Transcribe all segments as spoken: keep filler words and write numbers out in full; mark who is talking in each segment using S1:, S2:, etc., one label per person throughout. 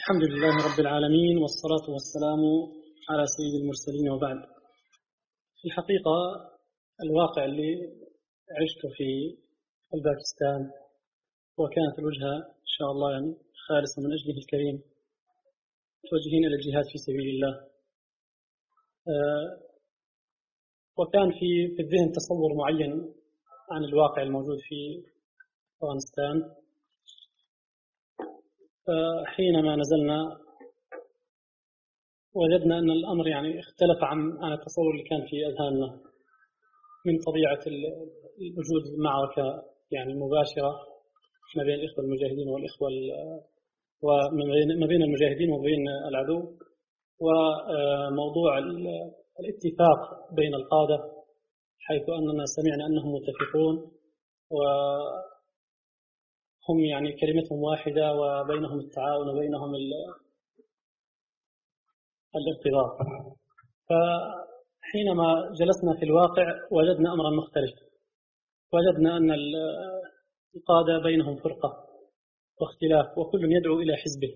S1: الحمد لله رب العالمين، والصلاة والسلام على سيد المرسلين، وبعد. في الحقيقة الواقع اللي عشته في باكستان، وكانت الوجهة إن شاء الله يعني خالصة من أجله الكريم، متوجهين إلى الجهاد في سبيل الله. وكان في في الذهن تصور معين عن الواقع الموجود في أفغانستان. حينما نزلنا وجدنا أن الأمر يعني اختلف عن عن التصور اللي كان في أذهاننا من طبيعة الوجود معركة يعني مباشرة ما بين الإخوة المجاهدين والإخوة وما بين المجاهدين وبين العدو، وموضوع الاتفاق بين القادة، حيث أننا سمعنا أنهم متفقون وهم يعني كلمتهم واحدة، وبينهم التعاون وبينهم الارتباط. فحينما جلسنا في الواقع وجدنا أمرا مختلف، وجدنا أن القادة بينهم فرقة واختلاف، وكل يدعو إلى حزبه.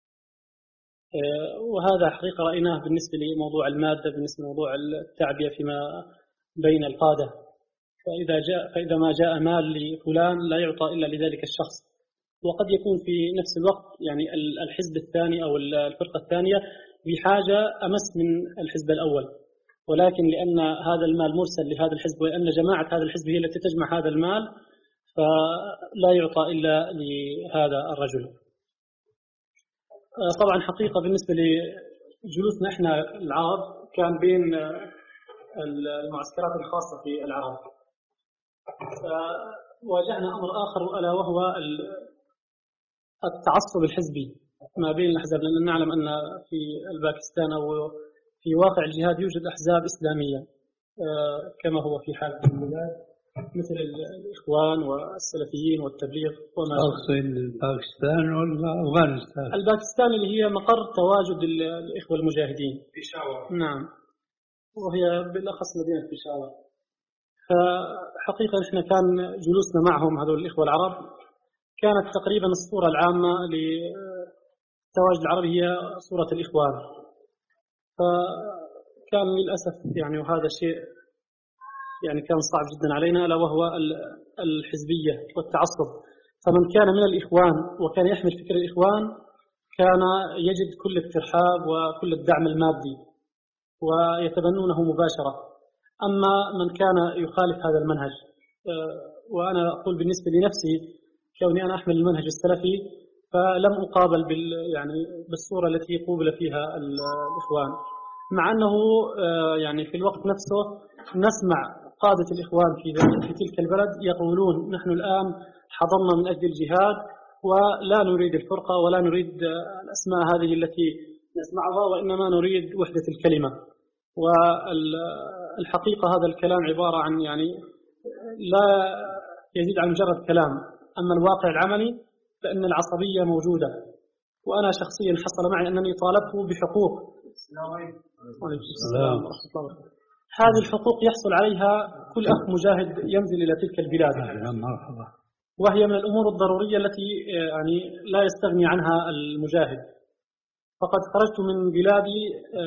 S1: وهذا حقيقة رأيناه بالنسبة لموضوع المادة، بالنسبة لموضوع التعبية فيما بين القادة. فإذا جاء فإذا ما جاء مال لفلان لا يعطى إلا لذلك الشخص، وقد يكون في نفس الوقت يعني الحزب الثاني أو الفرقة الثانية بحاجة أمس من الحزب الأول، ولكن لأن هذا المال مرسل لهذا الحزب، وأن جماعة هذا الحزب هي التي تجمع هذا المال، فلا يعطى إلا لهذا الرجل. طبعا حقيقة بالنسبة لجلوسنا إحنا العرب كان بين المعسكرات الخاصة في العرب، فواجهنا أمر آخر، ألا وهو التعصب الحزبي ما بين الأحزاب، لأننا نعلم أن في باكستان أو في واقع الجهاد يوجد أحزاب إسلامية كما هو في حالة البلاد، مثل الإخوان والسلفيين والتبليغ وما
S2: أقصد باكستان ولا أفغانستان؟
S1: الباكستان اللي هي مقر تواجد الإخوة المجاهدين،
S3: بيشاور.
S1: نعم، وهي بالأخص مدينة بيشاور. فحقيقة إحنا كان جلوسنا معهم هذول الإخوة العرب كانت تقريبا الصورة العامة للتواجد العربي هي صورة الإخوان. فكان للأسف يعني وهذا الشيء يعني كان صعب جدا علينا، ألا وهو الحزبية والتعصب. فمن كان من الإخوان وكان يحمل فكر الإخوان كان يجد كل الترحاب وكل الدعم المادي ويتبنونه مباشرة. أما من كان يخالف هذا المنهج، وأنا أقول بالنسبة لنفسي كوني أنا أحمل المنهج السلفي، فلم أقابل بال يعني بالصورة التي قوبل فيها الإخوان، مع أنه يعني في الوقت نفسه نسمع قادة الإخوان في في تلك البلد يقولون نحن الآن حضرنا من أجل الجهاد، ولا نريد الفرقة ولا نريد الأسماء هذه التي نسمعها، وإنما نريد وحدة الكلمة. والحقيقة هذا الكلام عبارة عن يعني لا يزيد عن مجرد كلام، أما الواقع العملي فإن العصبية موجودة. وأنا شخصيا حصل معي أنني طالبت بحقوق.
S3: السلام عليكم.
S1: السلام ورحمة الله وبركاته. هذه الحقوق يحصل عليها كل أخ مجاهد ينزل إلى تلك البلاد، وهي من الأمور الضرورية التي يعني لا يستغني عنها المجاهد. فقد خرجت من بلادي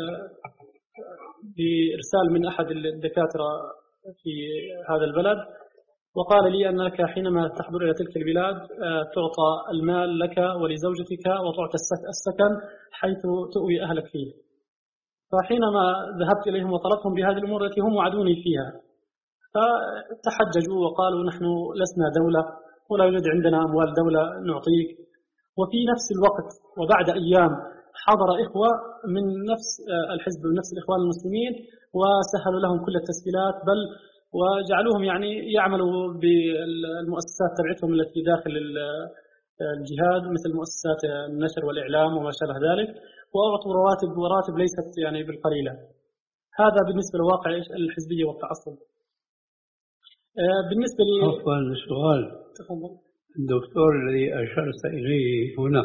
S1: بإرسال من أحد الدكاترة في هذا البلد، وقال لي أنك حينما تحضر إلى تلك البلاد تعطى المال لك ولزوجتك، وتعطى السكن حيث تؤوي أهلك فيه. فحينما ذهبت إليهم وطلبتهم بهذه الأمور التي هم وعدوني فيها، فتحججوا وقالوا نحن لسنا دولة ولا يوجد عندنا أموال دولة نعطيك. وفي نفس الوقت وبعد أيام حضر إخوة من نفس الحزب من نفس الإخوان المسلمين وسهلوا لهم كل التسهيلات، بل وجعلوهم يعني يعملوا بالمؤسسات تبعتهم التي داخل الجهاد، مثل مؤسسات النشر والإعلام وما شابه ذلك، وأعطوا رواتب وراتب ليست يعني بالقليلة. هذا بالنسبة لواقع الحزبية والتعصب. بالنسبة لي
S2: عفوا سؤال.
S1: تفضل.
S2: الدكتور الذي أشرت إليه هنا،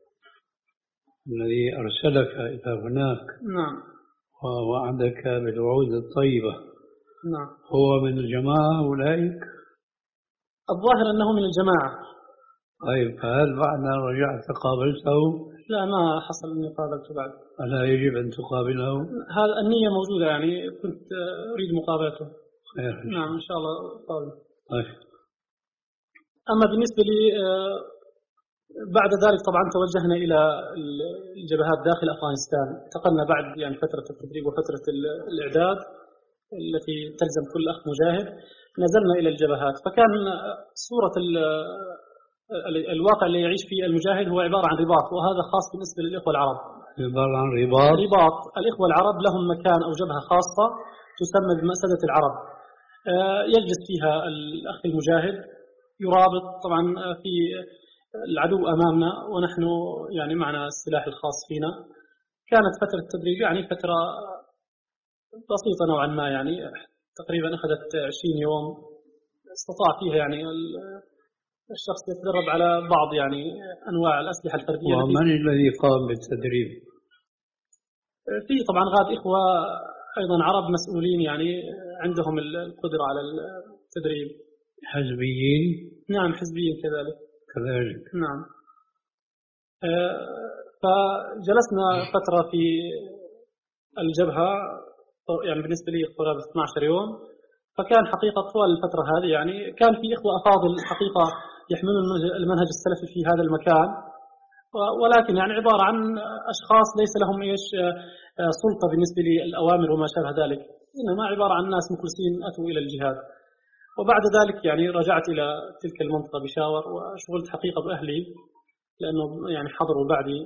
S2: الذي أرسلك إلى هناك،
S1: نعم،
S2: ووعدك بالوعود الطيبة،
S1: نعم،
S2: هو من الجماعة أولئك؟
S1: الظاهر أنه من الجماعة.
S2: طيب، فهل بعد رجعت قابلته
S1: لا ما حصل إني قابلته بعد.
S2: ألا يجب أن تقابله؟
S1: هذا النية موجودة يعني كنت أريد مقابلته.
S2: خير.
S1: نعم إن شاء الله قابل.
S2: طيب.
S1: أما بالنسبة لي بعد ذلك طبعا توجهنا إلى الجبهات داخل أفغانستان. انتقلنا بعد يعني فترة التدريب وفترة الإعداد التي تلزم كل أخ مجاهد، نزلنا إلى الجبهات. فكان صورة الواقع اللي يعيش فيه المجاهد هو عبارة عن رباط، وهذا خاص بالنسبة للإخوة العرب.
S2: عبارة عن رباط.
S1: رباط الإخوة العرب لهم مكان أو جبهة خاصة تسمى بمأسدة العرب، يجلس فيها الأخ المجاهد يرابط. طبعا في العدو أمامنا ونحن يعني معنا السلاح الخاص فينا. كانت فترة التدريب يعني فترة بسيطة نوعا ما، يعني تقريبا أخذت عشرين يوم، استطاع فيها يعني الشخص يتدرب على بعض يعني أنواع الأسلحة الفردية.
S2: ومن الذي قام بالتدريب؟
S1: في طبعا غاد إخوة أيضا عرب مسؤولين يعني عندهم القدرة على التدريب.
S2: حزبيين؟
S1: نعم حزبيين كذلك.
S2: كذلك.
S1: نعم. فجلسنا فترة في الجبهة يعني بالنسبة لي قرابة اثني عشر يوم. فكان حقيقة طوال الفترة هذه يعني كان في إخوة أفاضل حقيقة يحملون المنهج السلفي في هذا المكان، ولكن يعني عبارة عن أشخاص ليس لهم إيش سلطة بالنسبة للأوامر وما شابه ذلك، إنما عبارة عن ناس مخلصين أتوا إلى الجهاد. وبعد ذلك يعني رجعت إلى تلك المنطقة بشاور، وشغلت حقيقة بأهلي لأنه يعني حضروا بعدي.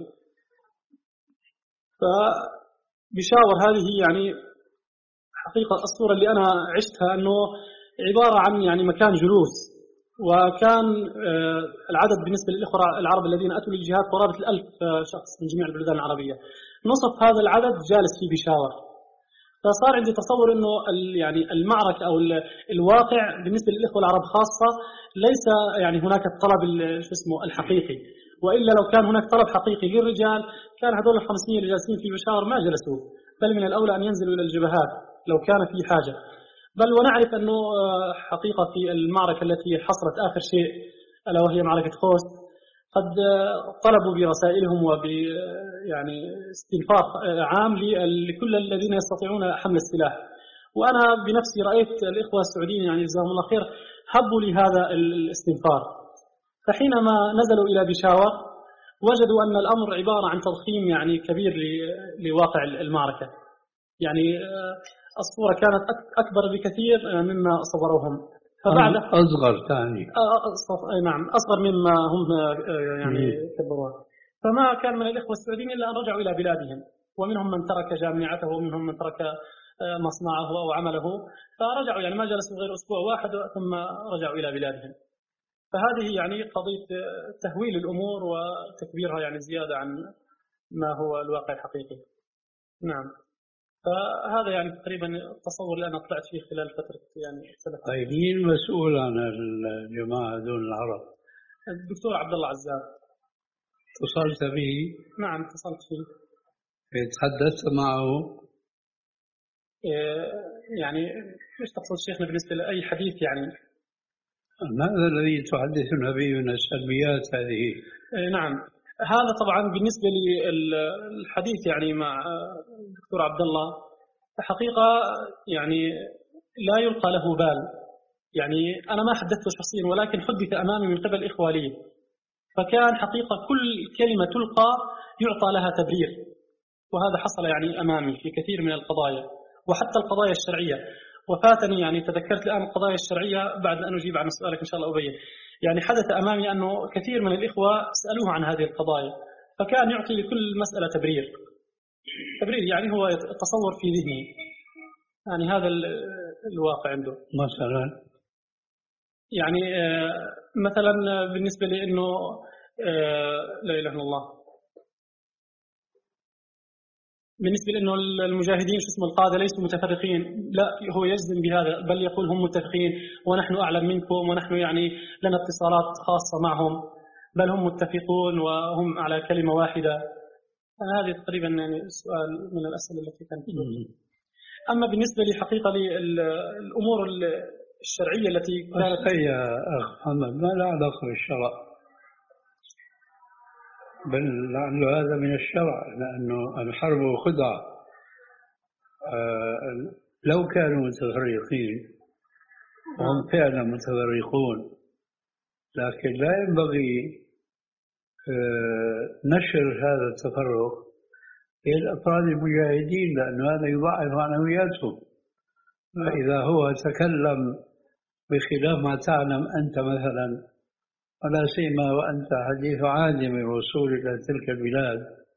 S1: فبشاور هذه يعني حقيقة الصورة اللي أنا عشتها أنه عبارة عن يعني مكان جلوس، وكان العدد بالنسبة للإخوة العرب الذين أتوا للجهاد قرابة الألف شخص من جميع البلدان العربية، نصف هذا العدد جالس في بشاور. فصار عندي تصور أنه يعني المعركة أو الواقع بالنسبة للإخوة العرب خاصة ليس يعني هناك الطلب شو اسمه الحقيقي، وإلا لو كان هناك طلب حقيقي للرجال كان هذول الخمسمية اللي جالسين في بشاور ما جلسوا، بل من الأولى أن ينزلوا إلى الجبهات لو كان في حاجة. بل ونعرف أنه حقيقة في المعركة التي حصلت آخر شيء ألا وهي معركة خوست قد طلبوا برسائلهم وب يعني استنفار عام لكل الذين يستطيعون حمل السلاح. وأنا بنفسي رأيت الإخوة السعوديين يعني جزاهم الله خير حبوا لهذا الاستنفار. فحينما نزلوا إلى بشاور وجدوا أن الأمر عبارة عن تضخيم يعني كبير لواقع المعركة، يعني الصورة كانت أكبر بكثير مما صوروهم. فبعد
S2: أصغر ثاني
S1: أي نعم أصغر مما هم يعني كبروها. فما كان من الإخوة السعوديين إلا أن رجعوا إلى بلادهم، ومنهم من ترك جامعته ومنهم من ترك مصنعه أو عمله، فرجعوا يعني ما جلسوا غير أسبوع واحد ثم رجعوا إلى بلادهم. فهذه يعني قضية تهويل الأمور وتكبيرها يعني زيادة عن ما هو الواقع الحقيقي. نعم. فهذا يعني تقريبا التصور اللي أنا طلعت فيه خلال فترة يعني سنة.
S2: طيب مين مسؤول عن الجماعة دون العرب؟
S1: الدكتور عبد الله عزام.
S2: اتصلت به؟
S1: نعم اتصلت فيه.
S2: تحدثت معه؟
S1: يعني ايش تقصد شيخنا بالنسبة لأي حديث يعني؟
S2: ماذا الذي تحدثنا به من السلبيات هذه؟
S1: نعم هذا طبعا بالنسبة للحديث يعني مع الدكتور عبد الله حقيقة يعني لا يلقى له بال. يعني أنا ما حدثته شخصيا ولكن حدث أمامي من قبل إخواني، فكان حقيقة كل كلمة تلقى يعطى لها تبرير، وهذا حصل يعني أمامي في كثير من القضايا وحتى القضايا الشرعية. وفاتني يعني تذكرت الآن القضايا الشرعية بعد أن أجيب عن سؤالك إن شاء الله أبين. يعني حدث أمامي أنه كثير من الإخوة سألوه عن هذه القضايا، فكان يعطي لكل مسألة تبرير تبرير يعني هو يتصور في ذهنه يعني هذا الواقع عنده.
S2: مثلا
S1: يعني مثلا بالنسبة لي أنه لا إله إلا الله، بالنسبة لأنه المجاهدين شو اسمه القادة ليسوا متفرقين، لا هو يجزم بهذا بل يقول هم متفقين ونحن أعلم منكم ونحن يعني لنا اتصالات خاصة معهم، بل هم متفقون وهم على كلمة واحدة. هذه تقريبا يعني سؤال من الأسئلة التي كانت. أما بالنسبة لي حقيقة للأمور الشرعية التي كانت
S2: يا أخ محمد ما لا علاقة بالشرع. بل لعل هذا من الشرع، لأنه الحرب خدعة. آه لو كانوا متفرقين وهم فعلا متفرقون، لكن لا ينبغي آه نشر هذا التفرق بين الأفراد المجاهدين، لأن هذا يضاعف معنوياتهم. فإذا هو تكلم بخلاف ما تعلم أنت مثلا، ولا سيما وأنت حديث عهد بالوصول إلى تلك البلاد،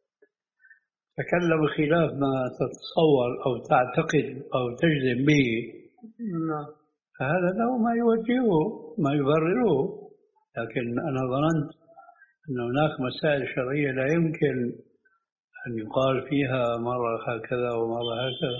S2: تكلم خلاف ما تتصور أو تعتقد أو تجزم به، فهذا له ما يوجهه ما يبرره. لكن أنا ظننت أن هناك مسائل شرعية لا يمكن أن يقال فيها مرة هكذا ومرة هكذا.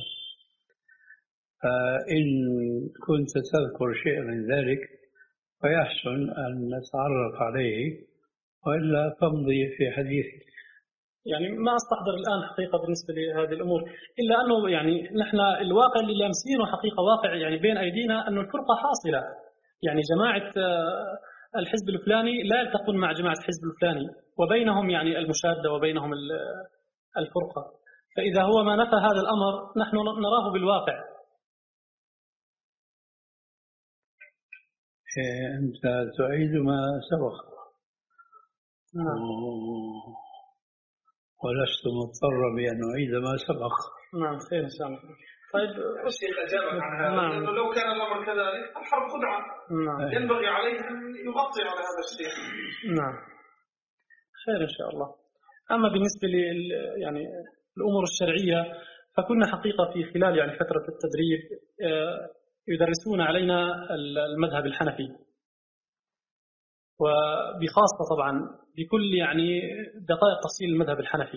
S2: فإن كنت تذكر شيئا من ذلك فيحسن أن نتعرف عليه، وإلا فامضي في حديثك.
S1: يعني ما أستحضر الآن حقيقة بالنسبة لهذه الأمور، إلا أنه يعني نحن الواقع اللي لامسينه حقيقة واقع يعني بين أيدينا، أنه الفرقة حاصلة. يعني جماعة الحزب الفلاني لا يلتقون مع جماعة الحزب الفلاني، وبينهم يعني المشادة وبينهم الفرقة. فإذا هو ما نفى هذا الأمر نحن نراه بالواقع.
S2: أنت تعيد ما سبق.
S1: نعم.
S2: ولست مضطرا بأن أعيد ما سبق.
S1: نعم خير إن شاء الله. طيب
S3: الشيخ أجابك عن هذا. نعم. لأنه لو كان الأمر كذلك الحرب خدعة.
S1: نعم.
S3: ينبغي عليه أن يغطي على هذا الشيء.
S1: نعم خير إن شاء الله. أما بالنسبة ل يعني الأمور الشرعية، فكنا حقيقة في خلال يعني فترة التدريب يدرسون علينا المذهب الحنفي، وبخاصة طبعا بكل يعني دقائق تفصيل المذهب الحنفي.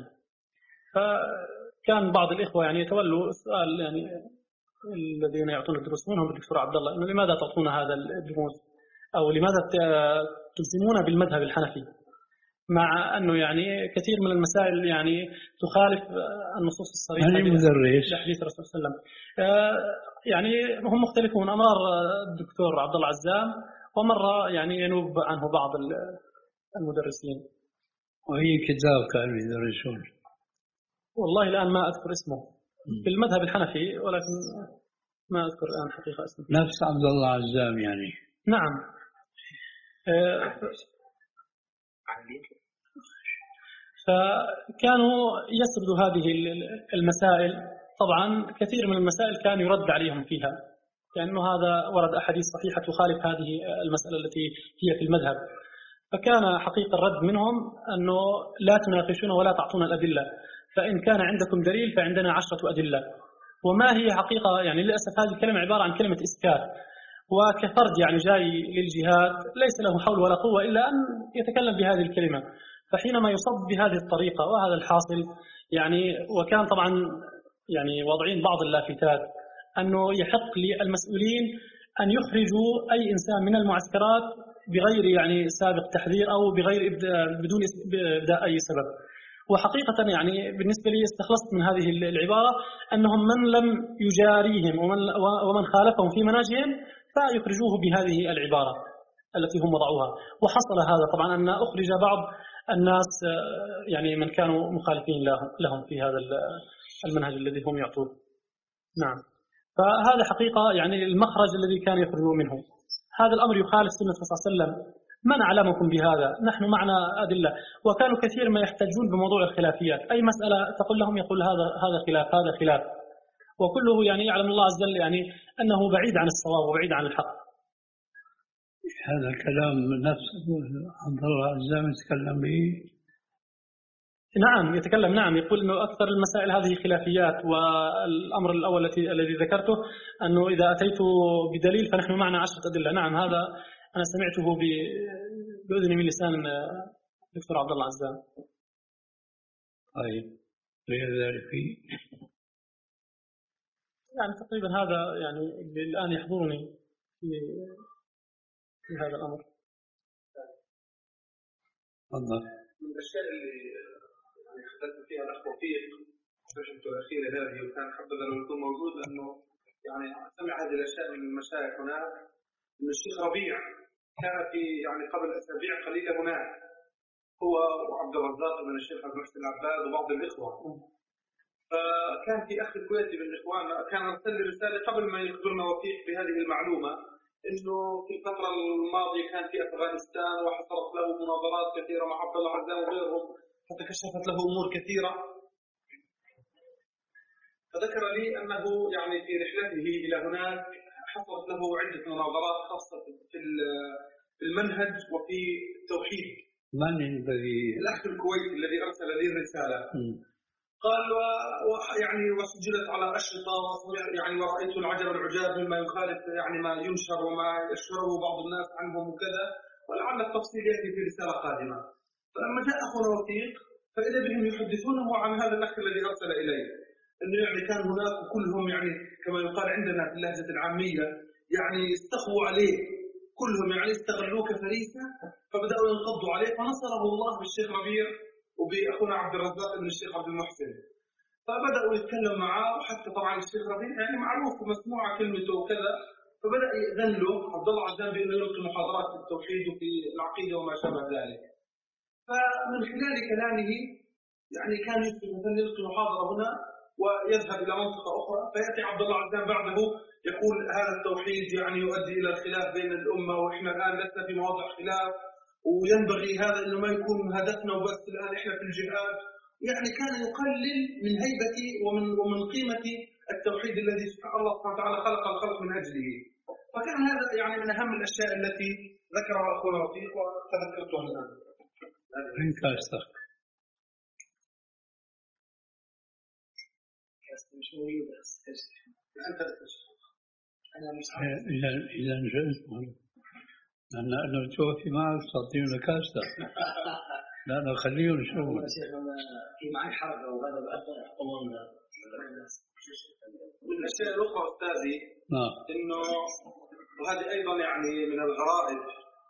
S1: فكان بعض الإخوة يعني يتولوا السؤال، يعني الذين يعطون الدروس منهم الدكتور عبد الله، إنه لماذا تعطون هذا الدروس، أو لماذا تلزمون بالمذهب الحنفي، مع أنه يعني كثير من المسائل يعني تخالف النصوص الصريحة لحديث الرسول صلى الله عليه وسلم. يعني هم مختلفون، أمر الدكتور عبد الله عزام ومرة يعني ينوب عنه بعض المدرسين.
S2: وأي كتاب كانوا يدرسون؟
S1: والله الآن ما أذكر اسمه في المذهب الحنفي، ولكن ما أذكر الآن حقيقة اسمه.
S2: نفس عبد الله عزام يعني.
S1: نعم. فكانوا يسردوا هذه المسائل. طبعا كثير من المسائل كان يرد عليهم فيها، لأنه هذا ورد أحاديث صحيحة تخالف هذه المسألة التي هي في المذهب. فكان حقيقة الرد منهم أنه لا تناقشون ولا تعطون الأدلة، فإن كان عندكم دليل فعندنا عشرة أدلة. وما هي حقيقة يعني للأسف هذه الكلمة عبارة عن كلمة إسكات، وكفرد يعني جاي للجهاد ليس له حول ولا قوة إلا أن يتكلم بهذه الكلمة. فحينما يصب بهذه الطريقة وهذا الحاصل يعني، وكان طبعا يعني وضعين بعض اللافتات أنه يحق للمسؤولين أن يخرجوا أي إنسان من المعسكرات بغير يعني سابق تحذير أو بغير بدون إبداء أي سبب. وحقيقة يعني بالنسبة لي استخلصت من هذه العبارة أنهم من لم يجاريهم ومن, ومن خالفهم في مناجهم فيخرجوه بهذه العبارة التي هم وضعوها. وحصل هذا طبعا أن أخرج بعض الناس يعني من كانوا مخالفين لهم في هذا المنهج الذي هم يعطوه. نعم. فهذا حقيقة يعني المخرج الذي كان يخرجوا منه. هذا الأمر يخالف سنة الرسول صلى الله عليه وسلم. من أعلمكم بهذا؟ نحن معنا أدلة. وكانوا كثير ما يحتجون بموضوع الخلافيات، أي مسألة تقول لهم يقول هذا هذا خلاف هذا خلاف، وكله يعني يعلم الله عز وجل يعني أنه بعيد عن الصواب وبعيد عن الحق.
S2: هذا الكلام نفس عبد الله عزام يتكلم به.
S1: نعم يتكلم، نعم يقول أنه أكثر المسائل هذه خلافيات، والأمر الأول الذي الذي ذكرته أنه إذا أتيت بدليل فنحن معنا عشرة أدلة. نعم هذا أنا سمعته بأذني من لسان الدكتور عبد الله عزام.
S2: طيب غير ذلك
S1: يعني تقريبا هذا يعني الآن يحضرني في في هذا الأمر.
S2: تفضل.
S3: من الأشياء اللي يعني حدثنا فيها الأخ وفيق الرحلة الأخيرة هذه، وكان حبذا لو يكون موجود، لأنه يعني سمع هذه الأشياء من المشايخ هناك، إن الشيخ ربيع كان في يعني قبل أسابيع قليلة هناك، هو وعبد الرزاق بن الشيخ عبد المحسن العباد وبعض الإخوة. فكان في أخ الكويتي من الإخوان كان أرسل لي رسالة قبل ما يخبرنا وثيق بهذه المعلومة إنه في الفترة الماضية كان في أفغانستان وحصلت له مناظرات كثيرة مع عبد الله عزام وغيرهم فتكشفت له أمور كثيرة. فذكر لي أنه يعني في رحلته إلى هناك حصلت له عدة مناظرات خاصة في المنهج وفي التوحيد.
S2: من الذي
S3: الأخ الكويتي الذي أرسل لي الرسالة م. قال ويعني وسجلت على أشرطة يعني ورأيت العجب العجاب مما يخالف يعني ما ينشر وما يشهره بعض الناس عنهم وكذا، ولعل التفصيل يأتي في رسالة قادمة. فلما جاء أخونا وثيق فإذا بهم يحدثونه عن هذا الأخ الذي أرسل إليه إنه يعني كان هناك كلهم يعني كما يقال عندنا في اللهجة العامية يعني استخووا عليه كلهم يعني استغلوه كفريسة فبدأوا ينقضوا عليه فنصره الله بالشيخ ربيع وبأخونا عبد الرزاق بن الشيخ عبد المحسن. فبدأوا يتكلم معه وحتى طبعا الشيخ ربيع يعني معروف ومسموعة كلمته وكذا، فبدأ يأذن له عبد الله عزام بأنه يلقي محاضرات في التوحيد وفي العقيدة وما شابه ذلك. فمن خلال كلامه يعني كان مثلا يلقي محاضرة هنا ويذهب إلى منطقة أخرى فيأتي عبد الله عزام بعده يقول هذا التوحيد يعني يؤدي إلى الخلاف بين الأمة وإحنا الآن لسنا في مواضع خلاف وينبغي هذا إنه ما يكون هدفنا وبس الآن إحنا في الجهاد. يعني كان يقلل من هيبة ومن ومن قيمة التوحيد الذي الله سبحانه وتعالى خلق الخلق من أجله. فكان هذا يعني من أهم الأشياء التي ذكرها أخونا وثيق وتذكرتها الآن.
S2: من كاسة
S4: مش موجودة
S3: أنت
S4: أنا مش
S2: عارف إذا إذا نجلس أنا أنا توفي معك تعطينا كاسة لا أنا خليهم يشوفوا.
S4: في معي حركة وهذا بأثر طولنا.
S3: من الأشياء الأخرى أستاذي
S2: نعم
S3: إنه وهذه أيضا يعني من الغرائب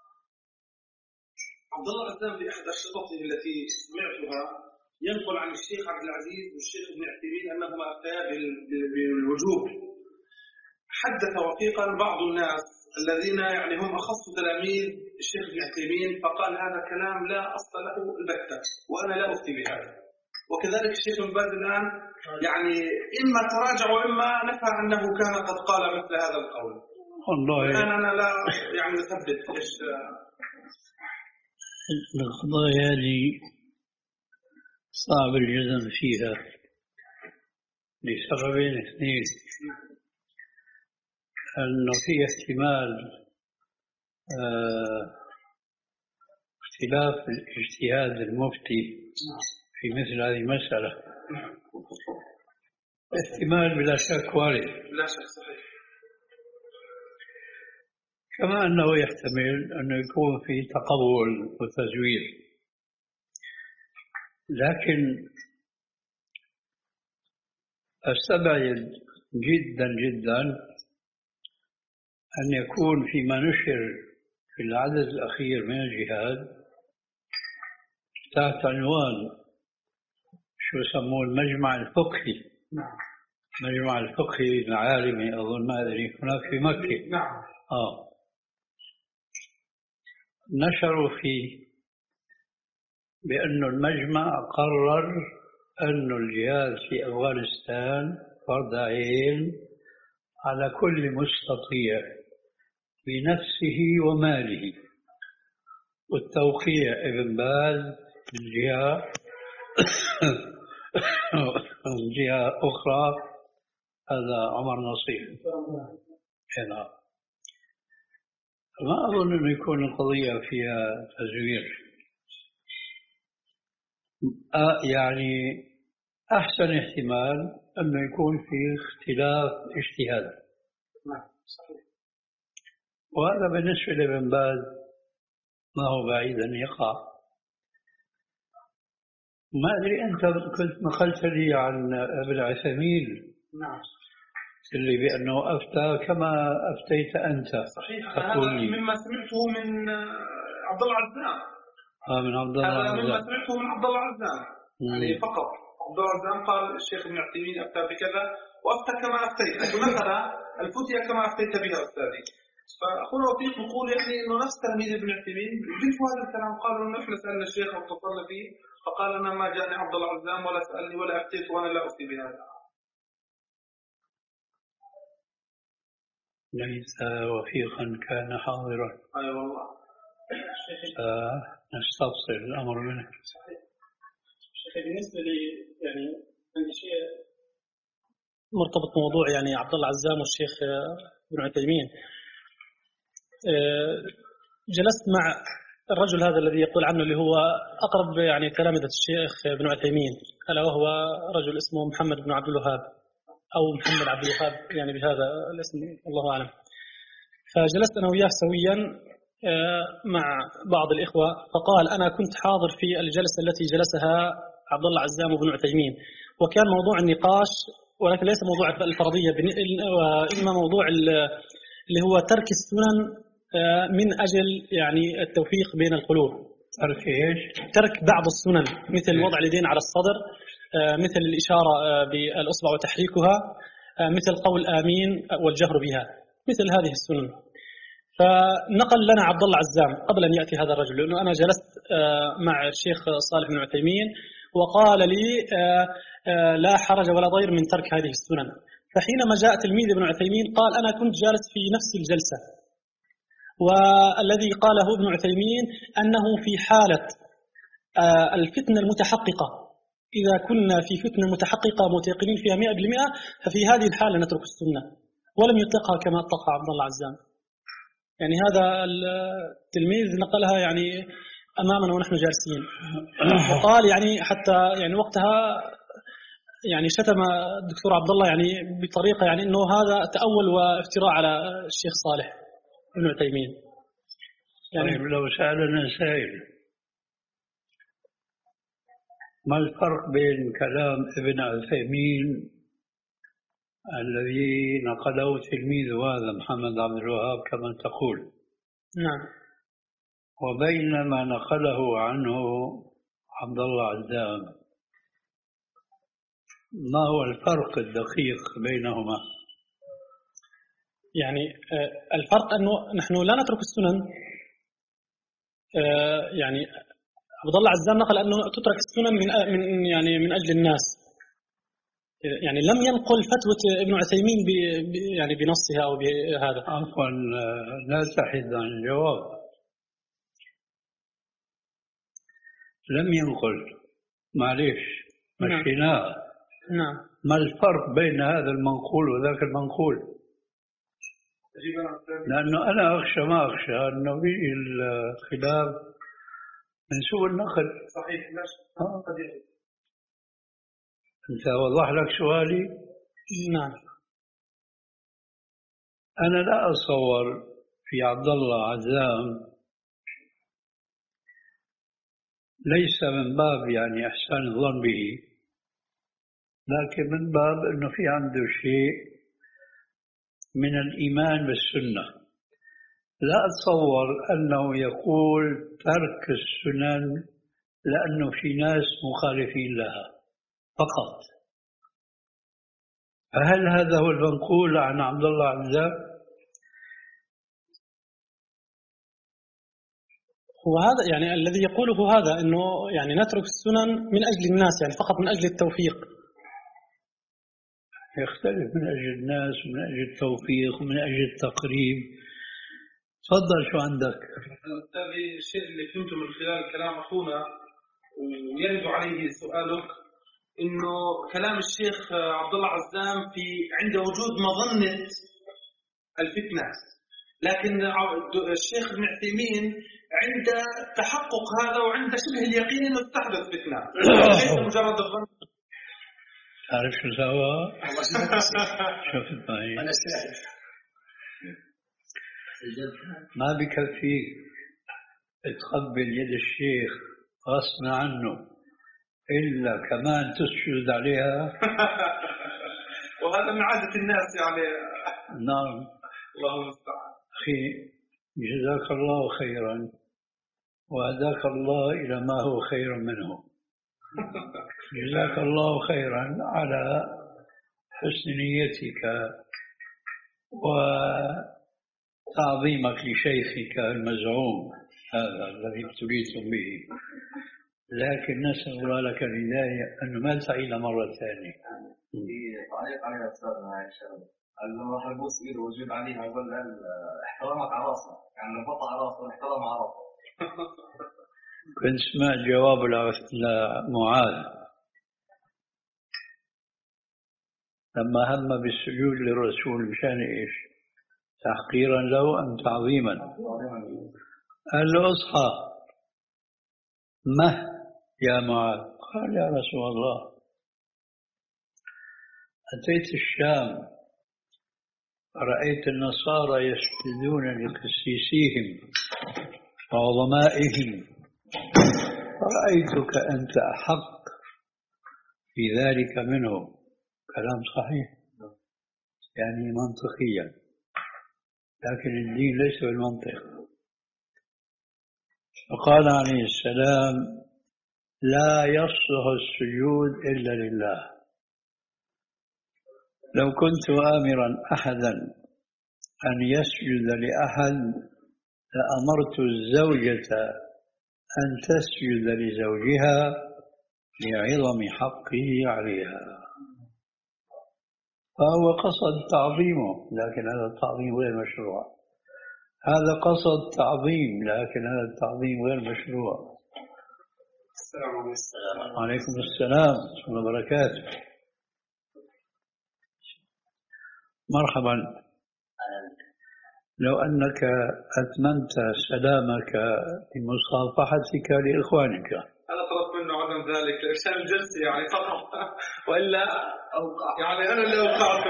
S3: عبد الله عزام في أحد أشرطته التي سمعتها ينقل عن الشيخ عبد العزيز والشيخ ابن عثيمين أنهما أفتيا بالوجوب. حدث وثيقا بعض الناس الذين يعني هم أخص تلاميذ الشيخ ابن عثيمين فقال هذا كلام لا أصل له البتة وأنا لا أفتي بهذا. وكذلك الشيخ ابن باز الآن يعني إما تراجع وإما نفى أنه كان قد قال مثل هذا القول.
S2: والله
S3: الآن أنا لا يعني أثبت إيش
S2: القضايا هذه صعب الجزم فيها لسببين اثنين. أنه في احتمال اه اختلاف الاجتهاد المفتي في مثل هذه المسألة احتمال بلا شك وارد
S3: لا شك صحيح.
S2: كما أنه يحتمل أنه يكون في تقبل وتزوير. لكن أستبعد جدا جدا أن يكون فيما نشر في العدد الأخير من الجهاد تحت عنوان شو يسموه المجمع الفقهي.
S3: نعم.
S2: مجمع الفقهي العالمي أظن ما أدري هناك في مكة.
S3: نعم.
S2: آه نشروا فيه بأن المجمع قرر أن الجهاد في أفغانستان فرض عين على كل مستطيع بنفسه وماله، والتوقيع ابن باز من جهة من جهة أخرى هذا عمر نصير. هنا ما أظن أن يكون القضية فيها تزوير. آه يعني أحسن احتمال أنه يكون في اختلاف اجتهاد.
S3: نعم صحيح.
S2: وهذا بالنسبة لابن باز ما هو بعيد أن يقع. ما أدري أنت كنت نقلت لي عن ابن عثيمين.
S3: نعم.
S2: اللي بأنه أفتى كما أفتيت أنت.
S3: صحيح. هذا مما سمعته من عبد الله عزام.
S2: آه من عبد الله
S3: هذا
S2: عزام.
S3: مما سمعته من عبد الله عزام. يعني فقط عبد الله عزام قال الشيخ ابن عثيمين أفتى بكذا وأفتى كما أفتيت. ونقل الفتية كما أفتيت بها أستاذي. فأخونا وفيق بيقول يعني إنه نفس تلاميذ ابن عثيمين قلت هذا الكلام، قالوا إنه إحنا سألنا الشيخ واتصلنا فيه فقال أنا ما جاءني عبد الله عزام ولا سألني ولا أفتيت وأنا لا أفتي بهذا.
S2: ليس وفيقا كان حاضرا.
S3: أي أيوة والله.
S2: نستفصل الأمر منه.
S1: صحيح. شيخ بالنسبة لي يعني عندي شيء مرتبط بموضوع يعني عبد الله عزام والشيخ ابن عثيمين. جلست مع الرجل هذا الذي يقول عنه اللي هو أقرب يعني تلامذة الشيخ ابن عثيمين، ألا وهو رجل اسمه محمد بن عبد الوهاب أو محمد عبد الوهاب يعني بهذا الاسم الله أعلم. فجلست أنا وياه سويا مع بعض الإخوة، فقال أنا كنت حاضر في الجلسة التي جلسها عبد الله عزام وابن عثيمين، وكان موضوع النقاش ولكن ليس موضوع الفرضية وإنما موضوع اللي هو ترك السنن من أجل يعني التوفيق بين القلوب.
S2: ترك إيش؟
S1: ترك بعض السنن مثل وضع اليدين على الصدر، مثل الإشارة بالأصبع وتحريكها، مثل قول آمين والجهر بها، مثل هذه السنن. فنقل لنا عبد الله عزام قبل أن يأتي هذا الرجل، لأنه أنا جلست مع الشيخ صالح بن عثيمين وقال لي لا حرج ولا ضير من ترك هذه السنن. فحينما جاء تلميذ ابن عثيمين قال أنا كنت جالس في نفس الجلسة، والذي قاله ابن عثيمين أنه في حالة الفتنة المتحققة، إذا كنا في فتنة متحققة متيقنين فيها مئة بالمئة ففي هذه الحالة نترك السنة، ولم يطلقها كما أطلقها عبد الله عزام. يعني هذا التلميذ نقلها يعني أمامنا ونحن جالسين، وقال يعني حتى يعني وقتها يعني شتم الدكتور عبد الله يعني بطريقة يعني إنه هذا تأول وافتراء على الشيخ صالح ابن عثيمين.
S2: يعني طيب لو سألنا سائل ما الفرق بين كلام ابن عثيمين الذي نقله تلميذ هذا محمد عبد الوهاب كما تقول،
S1: نعم،
S2: وبين ما نقله عنه عبد الله عزام؟ ما هو الفرق الدقيق بينهما؟
S1: يعني الفرق أنه نحن لا نترك السنن، يعني عبد الله عزام نقل أنه تترك السنن من من يعني من أجل الناس، يعني لم ينقل فتوى ابن عثيمين يعني بنصها أو بهذا.
S2: عفوا لا تحد عن الجواب. لم ينقل، معليش مشيناه.
S1: نعم.
S2: ما الفرق بين هذا المنقول وذاك المنقول؟ لأنه أنا أخشى ما أخشى أنه يجي الخلاف من سوء النقل.
S3: صحيح.
S2: آه. أنت وضح لك سؤالي؟
S1: نعم.
S2: أنا لا أتصور في عبد الله عزام، ليس من باب يعني إحسان الظن به، لكن من باب أنه في عنده شيء من الإيمان بالسنة. لا أتصور أنه يقول ترك السنن لأنه في ناس مخالفين لها فقط. فهل هذا هو المنقول عن عبد الله عزام؟
S1: وهذا يعني الذي يقوله هذا أنه يعني نترك السنن من أجل الناس، يعني فقط من أجل التوفيق.
S2: يختلف من أجل الناس ومن أجل التوفيق ومن أجل التقريب. تفضل شو عندك؟
S3: أستاذي الشيء اللي فهمته من خلال كلام أخونا ويرد عليه سؤالك إنه كلام الشيخ عبد الله عزام في عند وجود مظنة الفتنة، لكن الشيخ ابن عثيمين عند تحقق هذا وعند شبه اليقين إنه تحدث فتنة، ليس مجرد الظن.
S2: تعرف شو سوا؟ شفت معي ما بكفيك تقبل يد الشيخ غصب عنه إلا كمان تسجد عليها.
S3: وهذا من عادة الناس يعني.
S2: نعم.
S3: الله المستعان.
S2: أخي جزاك الله خيرا وهداك الله إلى ما هو خير منه. جزاك الله خيرا على حسن نيتك وتقبل تعظيمك لشيخك المزعوم هذا الذي ابتليتم به، لكن نسأل الله لك الهداية أنه ما تعيد مرة ثانية.
S5: في تعليق عليها أستاذنا عائشة قال له راح يبوس إيده وجود عليها، يقول له احترمك على راسه، يعني بطع على راسه احترم على راسه.
S2: كنت سمعت جواب لمعاذ لما هم بالسجود للرسول مشان إيش؟ تحقيرا له أم تعظيما؟ قال له اصحى مه يا معاذ. قال يا رسول الله أتيت الشام رأيت النصارى يسجدون لقسيسيهم وعظمائهم، رأيتك أنت أحق في ذلك منه. كلام صحيح يعني منطقيا، لكن الدين ليس بالمنطق. فقال عليه السلام لا يصلح السجود إلا لله. لو كنت آمرا أحدا أن يسجد لأحد لأمرت الزوجة أن تسجد لزوجها لعظم حقه عليها. فهو قصد تعظيمه، لكن هذا التعظيم غير مشروع. هذا قصد تعظيم، لكن هذا التعظيم غير مشروع.
S3: السلام عليكم.
S2: وعليكم السلام ورحمة الله وبركاته. مرحبا. لو أنك أتممت سلامك بمصافحتك لإخوانك.
S3: أنا طلبت منه عدم ذلك عشان الجلسة يعني فقط، وإلا أوقع يعني أنا اللي أوقعته.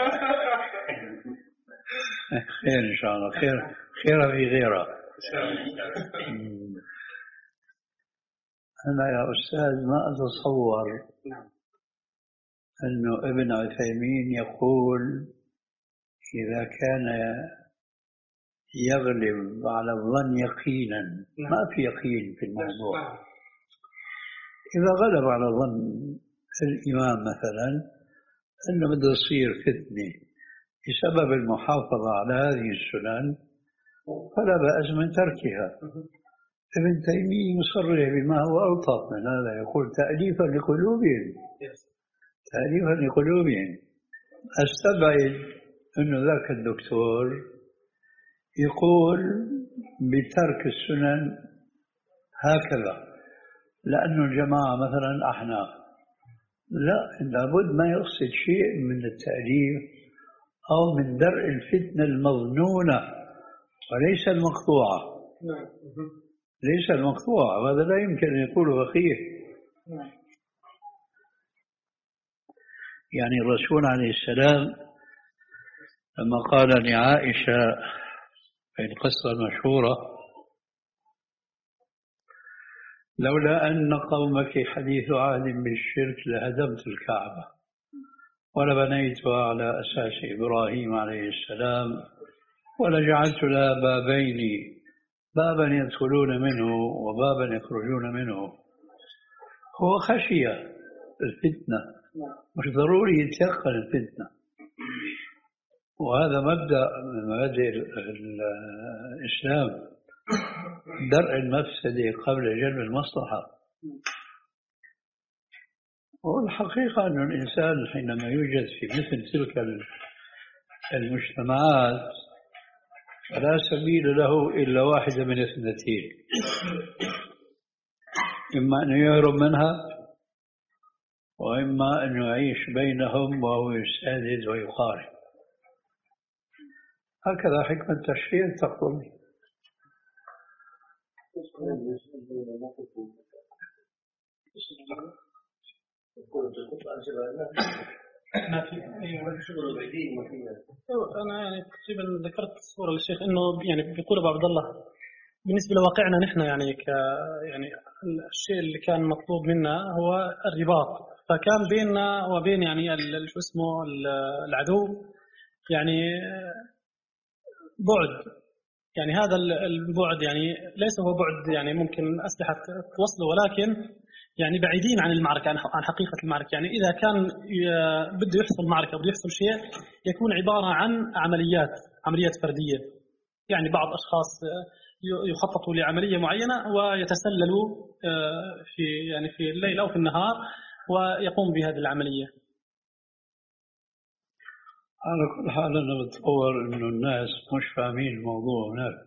S2: خير إن شاء الله، خير خير في غيره. أنا يا أستاذ ما أتصور أنه ابن عثيمين يقول إذا كان يغلب على الظن يقينا، ما في يقين في الموضوع. إذا غلب على ظن الإمام مثلا أنه بده يصير فتنة بسبب المحافظة على هذه السنن فلا بأس من تركها. ابن تيمية يصرح بما هو ألطف من هذا، يقول تأليفا لقلوبهم، تأليفا لقلوبهم. أستبعد أنه ذاك الدكتور يقول بترك السنن هكذا لأنه الجماعة مثلا أحناف. لا، لابد ما يقصد شيء من التأليف أو من درء الفتنة المظنونة وليس المقطوعة. ليس المقطوعة، وهذا لا يمكن أن يقوله فقيه. يعني الرسول عليه السلام لما قال لعائشة في القصة المشهورة لولا أن قومك حديث عهد بالشرك لهدمت الكعبة ولبنيتها على أساس إبراهيم عليه السلام ولجعلت لها بابين، بابا يدخلون منه وبابا يخرجون منه. هو خشية الفتنة، مش ضروري يتيقن الفتنة، وهذا مبدأ من مبادئ الإسلام، درء المفسدة قبل جلب المصلحة. والحقيقة أن الإنسان حينما يوجد في مثل تلك المجتمعات فلا سبيل له إلا واحدة من اثنتين: إما أن يهرب منها، وإما أن يعيش بينهم وهو يساند ويقارب. هكذا حكمة التشريع تقتضي.
S1: ما في أنا يعني تقريبا ذكرت صورة للشيخ إنه يعني بيقول أبو عبد الله بالنسبة لواقعنا نحن يعني ك يعني الشيء اللي كان مطلوب منا هو الرباط، فكان بيننا وبين يعني شو اسمه العدو يعني بعد، يعني هذا البعد يعني ليس هو بعد يعني ممكن أسلحة توصله، ولكن يعني بعيدين عن المعركة، عن حقيقة المعركة. يعني إذا كان بده يحصل معركة، بده يحصل شيء، يكون عبارة عن عمليات عمليات فردية. يعني بعض أشخاص يخططوا لعملية معينة ويتسللوا في يعني في الليل أو في النهار ويقوم بهذه العملية.
S2: على كل حال أنا بتصور إنه الناس مش فاهمين الموضوع هناك.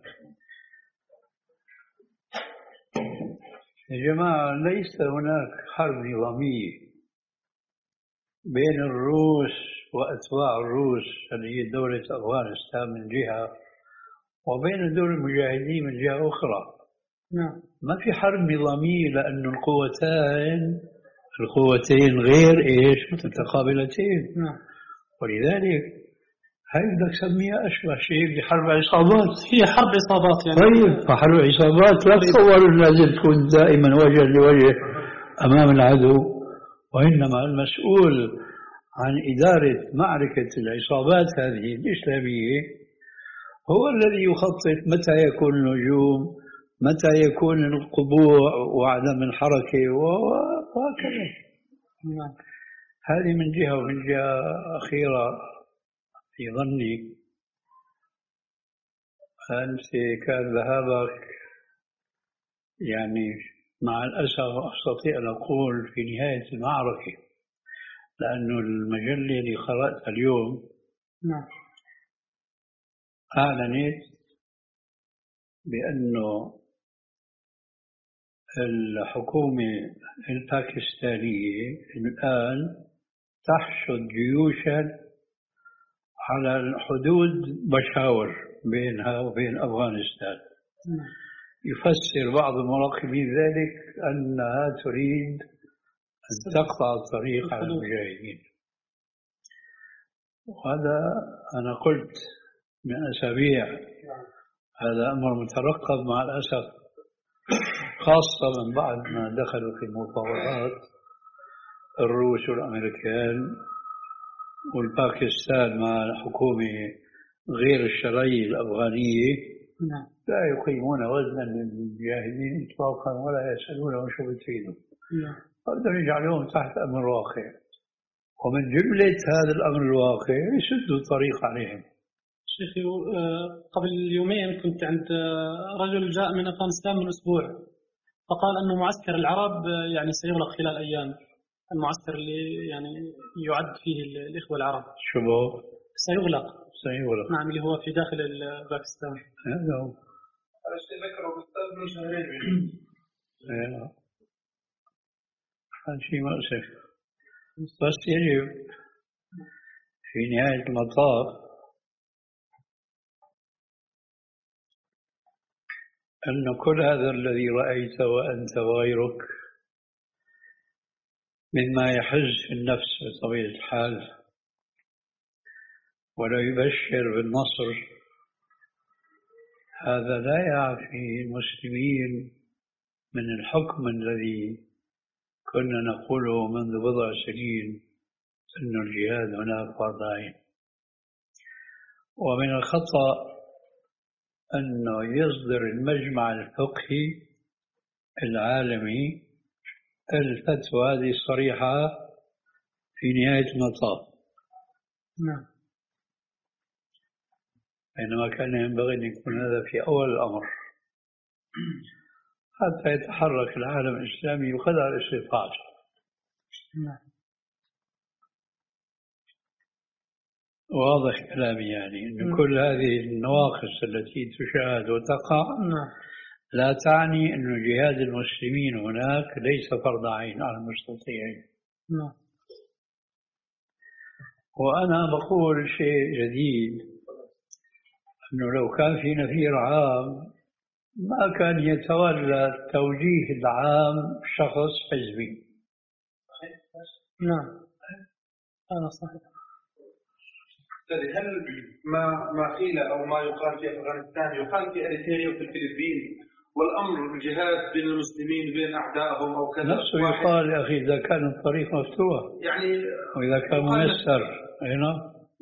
S2: يا جماعة ليس هناك حرب نظامية بين الروس وأتباع الروس اللي هي دولة أفغانستان من جهة وبين الدول المجاهدين من جهة أخرى.
S1: نعم.
S2: ما في حرب نظامية لأن القوتين القوتين غير إيش متقابلتين.
S1: نعم.
S2: ولذلك هاي بدك تسميها أشبه شيء بحرب عصابات.
S1: هي حرب عصابات يعني.
S2: طيب فحرب عصابات لا تصور لازم تكون دائما وجه لوجه أمام العدو، وإنما المسؤول عن إدارة معركة العصابات هذه الإسلامية هو الذي يخطط متى يكون الهجوم، متى يكون القبوع وعدم الحركة وهكذا.
S1: نعم.
S2: هذه من جهة، ومن جهة أخيرة في ظني أنت كان ذهابك يعني مع الأسف أستطيع أن أقول في نهاية المعركة، لأنه المجلة اللي قرأتها اليوم
S1: نعم.
S2: أعلنت بأنه الحكومة الباكستانية الآن تحشد جيوشا على الحدود بشاور بينها وبين أفغانستان. يفسر بعض المراقبين ذلك أنها تريد أن تقطع الطريق على المجاهدين. وهذا أنا قلت من أسابيع هذا أمر مترقب مع الأسف، خاصة من بعد ما دخلوا في المفاوضات الروس والأمريكان والباكستان مع الحكومة غير الشرعية الأفغانية.
S1: نعم.
S2: لا يقيمون وزنا للمجاهدين إطلاقا ولا يسألونهم شو بتريدوا.
S1: نعم.
S2: قدروا يجعلوهم تحت أمر واقع، ومن جملة هذا الأمر الواقع يسدوا الطريق عليهم.
S1: شيخي قبل يومين كنت عند رجل جاء من أفغانستان من أسبوع، فقال أنه معسكر العرب يعني سيغلق خلال أيام، المعسكر اللي يعني يعد فيه الإخوة العرب.
S2: شو بو؟
S1: سيغلق.
S2: سيغلق.
S1: نعم، اللي هو في داخل باكستان.
S2: هذا هو.
S3: هذا الشيء ذكره الأستاذ من شهرين.
S2: ايه هذا شيء مؤسف. بس يجب في نهاية المطاف أن كل هذا الذي رأيته وأنت وغيرك مما يحز في النفس بطبيعة الحال ولا يبشر بالنصر، هذا لا يعفي المسلمين من الحكم الذي كنا نقوله منذ بضع سنين أن الجهاد هناك فرض عين. ومن الخطأ أنه يصدر المجمع الفقهي العالمي الفتوى هذه الصريحة في نهاية المطاف.
S1: نعم.
S2: بينما كان ينبغي أن يكون هذا في أول الأمر حتى يتحرك العالم الإسلامي بقدر استطاعته.
S1: نعم.
S2: واضح كلامي يعني أن كل هذه النواقص التي تشاهد وتقع لا تعني أن جهاد المسلمين هناك ليس فرض عين على المستطيعين.
S1: نعم.
S2: وأنا بقول شيء جديد، أنه لو كان في نفير عام ما كان يتولى التوجيه العام شخص حزبي.
S1: نعم هذا صحيح.
S3: هل ما ما قيل أو ما يقال في أفغانستان يقال في أريتريا وفي الفلبين، والأمر الجهاد بين المسلمين بين أعدائهم أو كذا؟
S2: نفسه يقال يا أخي إذا كان الطريق مفتوح
S3: يعني
S2: وإذا كان ميسر. هنا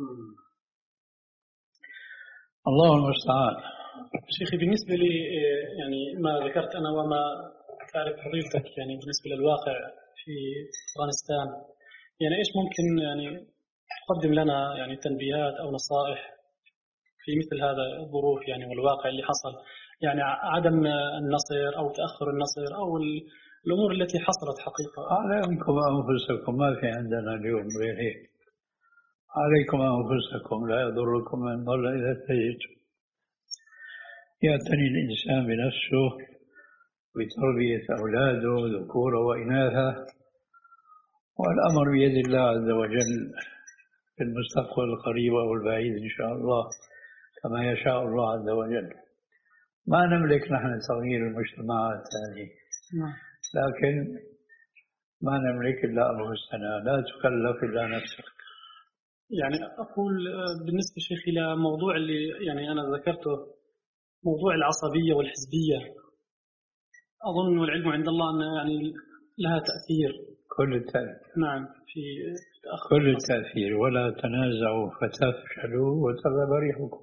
S2: الله المستعان.
S1: شيخي بالنسبة لي يعني ما ذكرت أنا وما تعرف حضرتك يعني بالنسبة للواقع في أفغانستان، يعني إيش ممكن يعني تقدم لنا يعني تنبيهات أو نصائح في في مثل هذا الظروف يعني والواقع اللي حصل، يعني عدم النصر أو تأخر النصر أو الأمور التي حصلت حقيقة؟
S2: عليكم أنفسكم، ما في عندنا اليوم غير هيك. عليكم أنفسكم، لا يضركم من ضل إذا اهتديتم. يعتني الإنسان بنفسه بتربية أولاده ذكورا وإناثا، والأمر بيد الله عز وجل في المستقبل القريب أو البعيد إن شاء الله كما يشاء الله عز وجل. ما نملك نحن تغيير المجتمعات هذه، لكن ما نملك إلا أنفسنا، لا تكلف إلا نفسك.
S1: يعني أقول بالنسبة شيخ إلى موضوع اللي يعني أنا ذكرته، موضوع العصبية والحزبية، أظن والعلم عند الله أن يعني لها تأثير.
S2: كل التأثير.
S1: نعم، في تأخر
S2: كل التأثير. ولا تنازعوا فتفشلوا وتذهب ريحكم.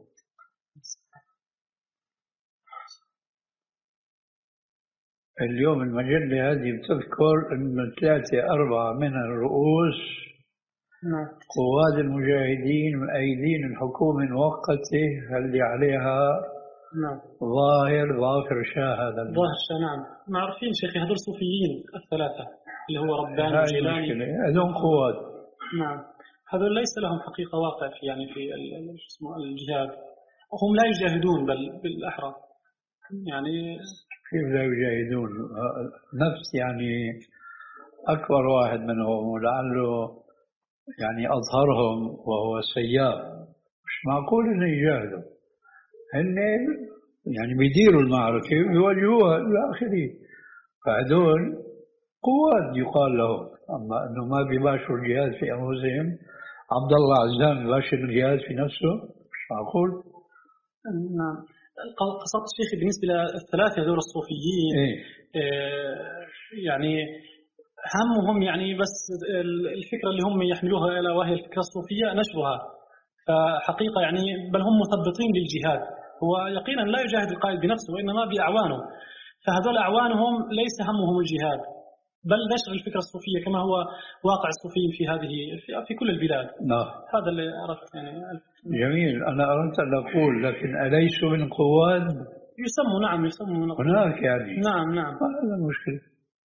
S2: اليوم المجلة هذه بتذكر أن ثلاثة أربعة من الرؤوس
S1: نعم.
S2: قواد المجاهدين مؤيدين الحكومة المؤقتة اللي عليها
S1: نعم.
S2: ظاهر ظافر شاه. هذا
S1: ظاهر شاه، نعم، معروفين شيخي، هذول صوفيين الثلاثة اللي هو رباني وجيلاني،
S2: هذول قواد.
S1: نعم، هذول ليس لهم حقيقة واقع في يعني في اسمه الجهاد، هم لا يجاهدون بل بالأحرى يعني.
S2: كيف لا يجاهدون؟ نفس يعني أكبر واحد منهم ولعله يعني أظهرهم وهو سياب، مش معقول إنه يجاهدوا. هن يعني بيديروا المعركة ويواجهوها إلى آخره، فهذول قوات يقال لهم. أما أنه ما بيباشروا الجهاد في أنفسهم، عبد الله عزام يباشر الجهاد في نفسه، مش معقول.
S1: نعم، قصدت شيخي بالنسبة للثلاثة هذول الصوفيين
S2: إيه؟
S1: آه يعني همهم يعني بس الفكرة اللي هم يحملوها إلى وهي الفكرة الصوفية نشرها، فحقيقة يعني بل هم مثبطين للجهاد. هو يقينا لا يجاهد القائد بنفسه وإنما بأعوانه، فهذول أعوانهم ليس همهم الجهاد بل نشر الفكرة الصوفية كما هو واقع الصوفيين في هذه في, في كل البلاد.
S2: نعم.
S1: هذا اللي عرفت يعني.
S2: جميل. أنا أردت أن أقول لكن أليسوا من قواد؟
S1: يسموا، نعم يسموا من
S2: هناك يعني.
S1: نعم نعم.
S2: ما هذا المشكلة؟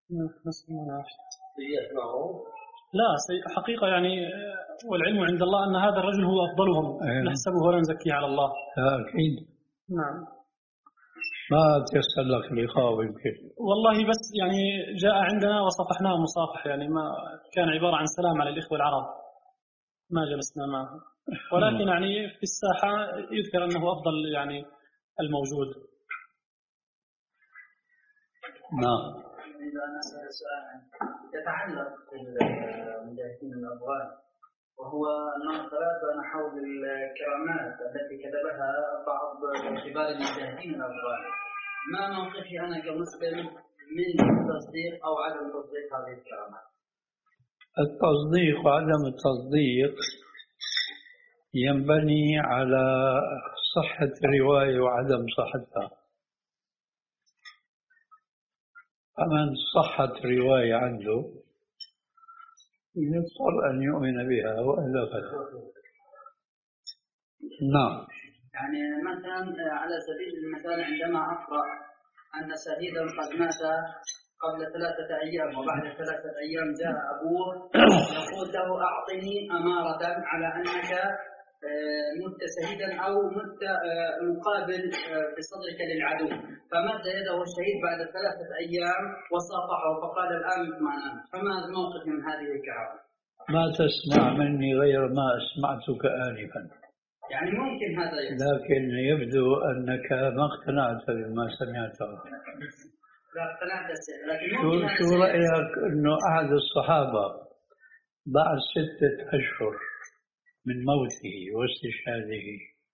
S1: لا حقيقة يعني، والعلم عند الله أن هذا الرجل هو أفضلهم. أيه. نحسبه ولا نزكيه على الله.
S2: أكيد.
S1: نعم.
S2: ما تيسر لك لقاء يمكن.
S1: والله بس يعني جاء عندنا وصفحناه مصافح، يعني ما كان عبارة عن سلام على الإخوة العرب، ما جلسنا معه، ولكن يعني في الساحة يذكر أنه أفضل يعني الموجود.
S2: نعم.
S4: إذا نسأل سؤالا يتعلق بالمجاهدين الأفغان، وهو أنه قرأت حول الكرامات التي كتبها بعض كبار المجاهدين الأفغان، ما موقفي أنا كمسلم من تصديق أو عدم تصديق هذه الكرامات؟
S2: التصديق وعدم التصديق ينبني على صحة الرواية وعدم صحتها. فمن صحت رواية عنده يضطر أن يؤمن بها وإلا فلا. نعم.
S4: يعني مثلا على سبيل المثال عندما أقرأ أن شهيدا قد مات قبل ثلاثة أيام وبعد ثلاثة أيام جاء أبوه يقول له أعطني أمارة على أنك مت شهيدا أو مت مقابل بصدرك للعدو، فمد يده الشهيد بعد ثلاثة أيام وصافحه فقال الآن معنا، فما الموقف من هذه الكرامة؟
S2: ما تسمع مني غير ما أسمعتك آنفا.
S4: يعني ممكن هذا يحصل،
S2: لكن يبدو أنك ما اقتنعت بما سمعته.
S4: لا اقتنعت، لكن
S2: شو, شو رأيك أنه أحد الصحابة بعد ستة أشهر من موته واستشهاده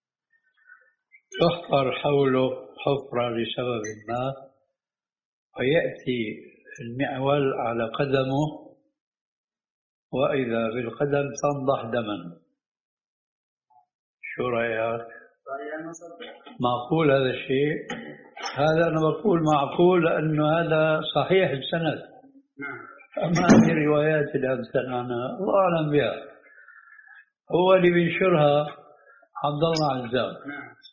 S2: تحفر حوله حفرة لسبب ما ويأتي المعول على قدمه وإذا بالقدم تنضح دما؟ شو رأيك؟ معقول هذا الشيء؟ هذا أنا بقول معقول لأنه هذا صحيح السند. أما هذه الروايات اللي سمعنا الله أعلم بها، هو اللي بينشرها عبد الله عزام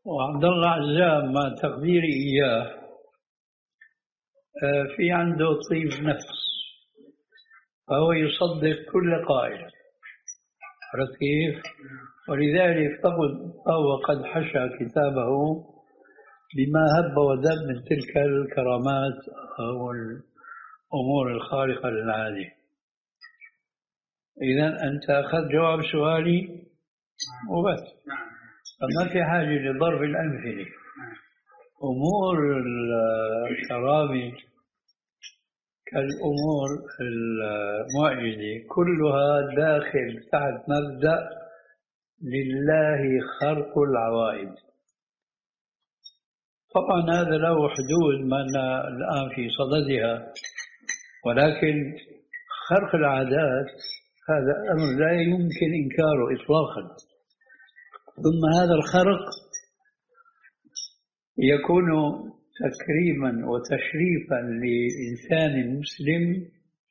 S2: وعبد الله عزام مع تقديري إياه في عنده طيب نفس، فهو يصدق كل قائل، عرفت كيف؟ ولذلك فهو قد حشى كتابه بما هب ودب من تلك الكرامات أو الأمور الخارقة للعادة. إذا أنت أخذت جواب سؤالي وبس، فما في حاجة لضرب الأمثلة. أمور الكرامة كالأمور المعجزة كلها داخل تحت مبدأ لله خرق العوائد. طبعا هذا له حدود ما أنا الآن في صددها، ولكن خرق العادات هذا أمر لا يمكن إنكاره إطلاقا. ثم هذا الخرق يكون تكريما وتشريفا لإنسان مسلم،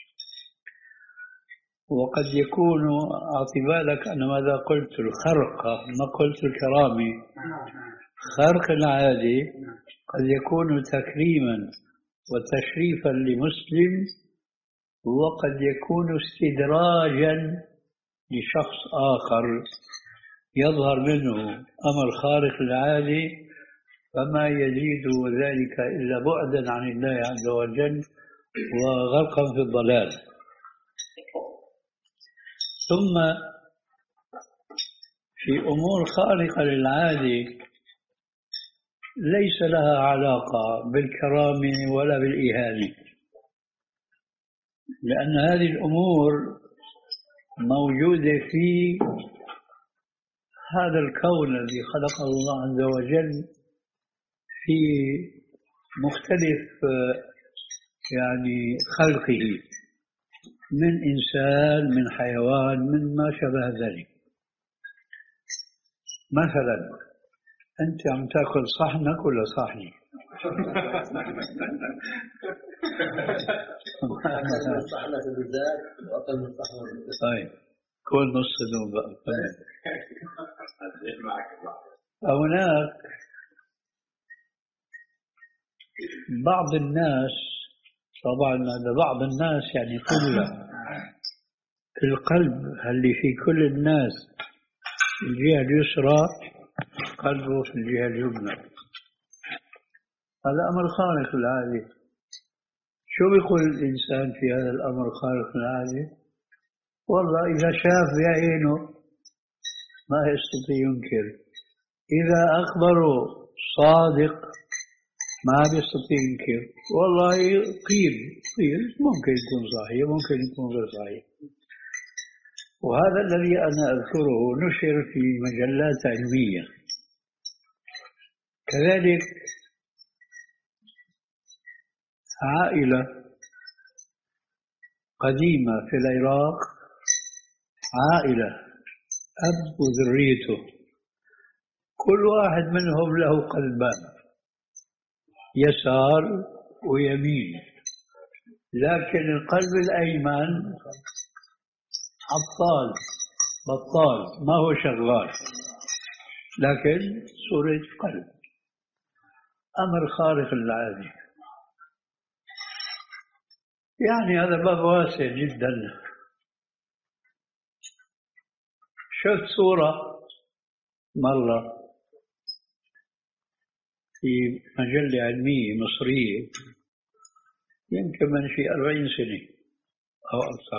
S2: وقد يكون أعطي أنا ماذا قلت الخرق ما قلت الكرامة. خرق العادة قد يكون تكريما وتشريفا لمسلم، وقد يكون استدراجا لشخص آخر يظهر منه أمر خارق للعادة، فما يزيد ذلك إلا بعدا عن الله عز وجل وغرقا في الضلال. ثم في أمور خارقة للعادة ليس لها علاقة بالكرامة ولا بالإهانة، لأن هذه الأمور موجودة في هذا الكون الذي خلقه الله عز وجل في مختلف يعني خلقه، من إنسان من حيوان من ما شابه ذلك. مثلا أنت عم تأكل صحنك ولا صحني؟
S6: صحنك بالذات وأقل من صحنك.
S2: طيب كل نص ذنوب. هناك بعض الناس، طبعا هذا بعض الناس يعني كله، القلب اللي في كل الناس في الجهة اليسرى قلبه في الجهة اليمنى. هذا أمر خارق للعادة. شو بيقول الإنسان في هذا الأمر خارق للعادة؟ والله إذا شاف بعينه ما يستطيع ينكر، إذا أخبره صادق ما بيستطيع ينكر، والله قيل قيل ممكن يكون صحيح ممكن يكون غير صحيح. وهذا الذي أنا أذكره نشر في مجلات علمية. كذلك عائلة قديمة في العراق، عائلة أب وذريته، كل واحد منهم له قلبان، يسار ويمين، لكن القلب الأيمن عطال بطال ما هو شغال، لكن صورة قلب. أمر خارق للعادة. يعني هذا باب واسع جدا. شفت صورة مرة في مجلة علمية مصرية يمكن من شيء أربعين سنة أو أكثر،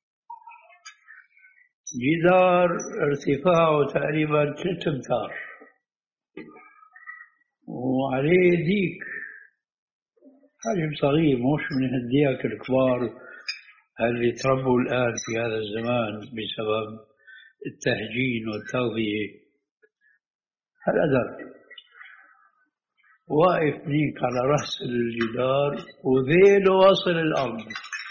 S2: جدار ارتفاعه تقريبا ثلاثة أمتار وعليه ديك حجم صغير، مش من هالديك الكبار اللي تربوا الآن في هذا الزمان بسبب التهجين والتغذية. هالقدر واقف نيك على رأس الجدار وذيله واصل الأرض،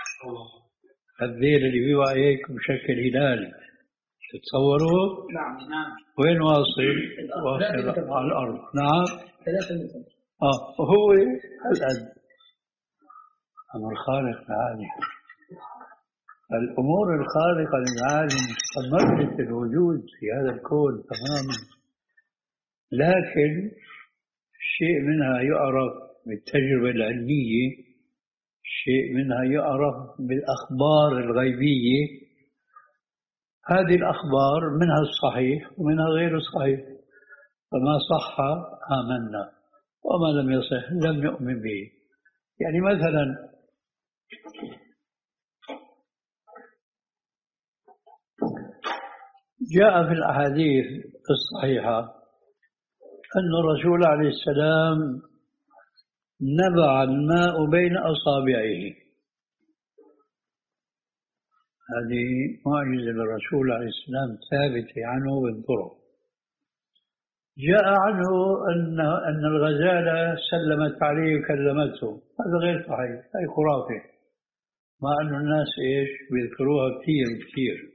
S2: الذيل اللي بيوقع هيك بشكل هلال، تتصوروا؟
S4: نعم نعم.
S2: وين واصل؟ واصل على الأرض. نعم
S6: ثلاثة متر.
S2: آه وهو هالقد. أمر خارق للعالم. الأمور الخارقة للعالم مستمرة الوجود في هذا الكون تماما. لكن شيء منها يعرف بالتجربة العلمية، شيء منها يعرف بالأخبار الغيبية. هذه الأخبار منها الصحيح ومنها غير الصحيح، فما صح آمنا وما لم يصح لم نؤمن به. يعني مثلا جاء في الأحاديث الصحيحة أن الرسول عليه السلام نبع الماء بين أصابعه. هذه معجزة للرسول عليه السلام ثابتة عنه بالطرق. جاء عنه أن أن الغزالة سلمت عليه وكلمته، هذا غير صحيح، هذه خرافة، مع أن الناس إيش بيذكروها كثير كثير.